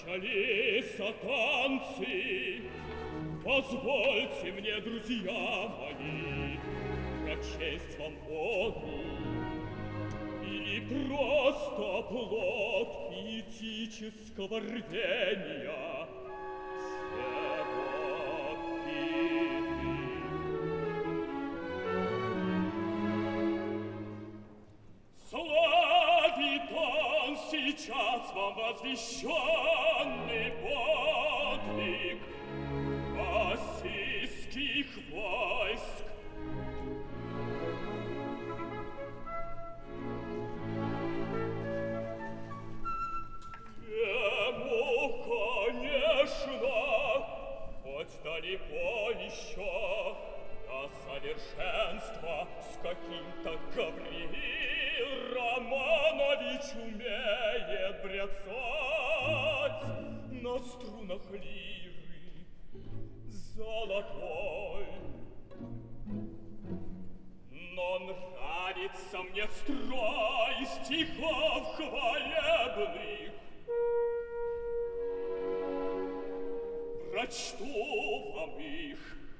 Начались танцы. Позвольте мне, друзья мои, прочесть вам оду. Или просто плод поэтического рвения славит он сейчас вам возвещенный подвиг российских войск. Ему, конечно, хоть далеко еще до совершенства с каким-то Гавриил Романович умеет бряцать на струнах лиры золотой. Но нравится мне строй стихов хвалебных. Прочту вам их.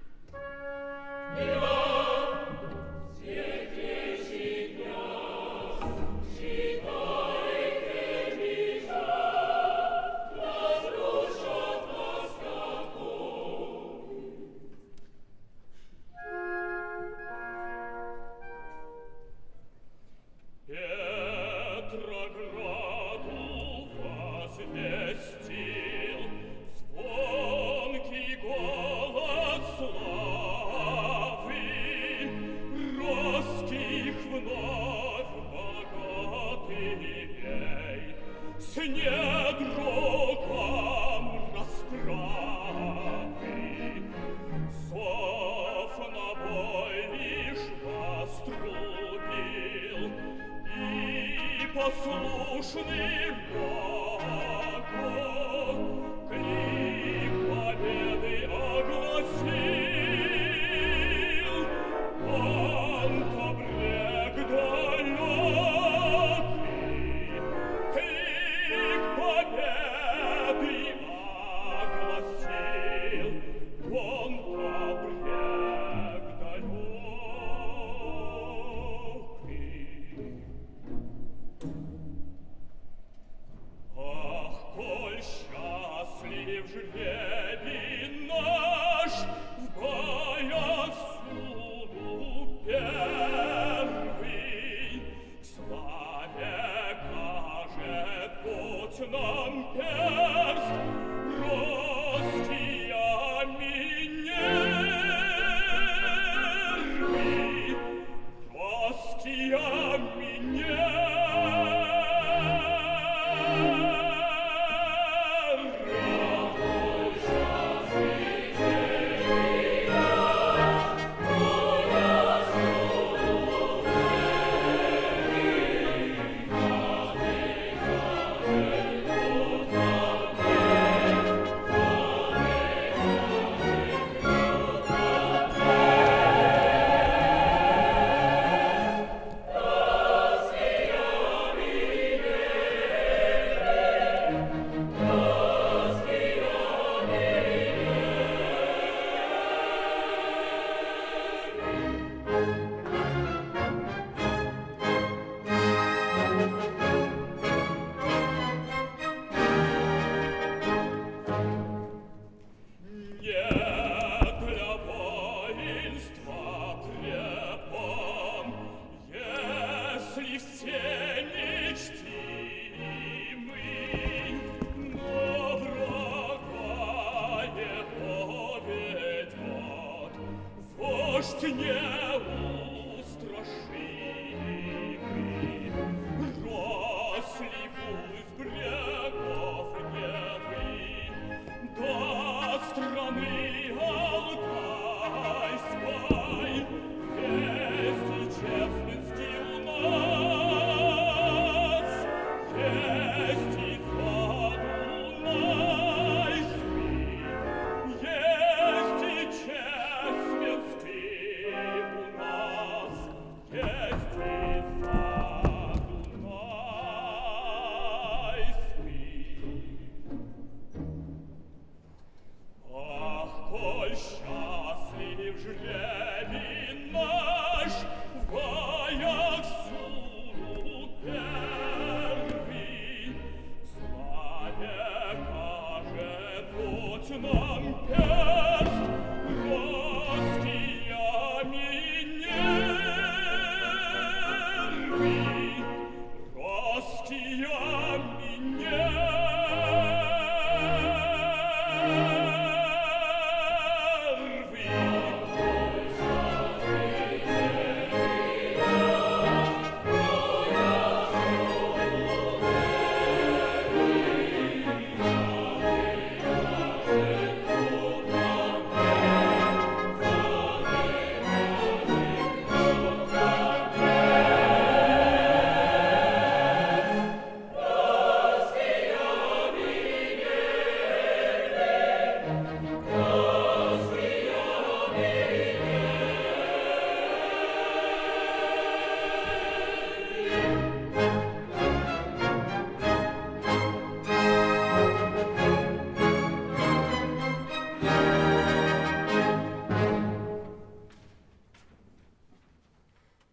Петрограду возвестил звонкий голос славы, русских вновь богатырей с недругом расправы. Сов на бой лишь вострубил, и послушный Богу клик победы огласил. Он-то брег далекий, клик победы огласил. Он-то брег далекий. Ах, коль счастлив жребий наш в боясуду первый, к славе кажет путь нам перст русские Минервы, русские Минервы. Вождь не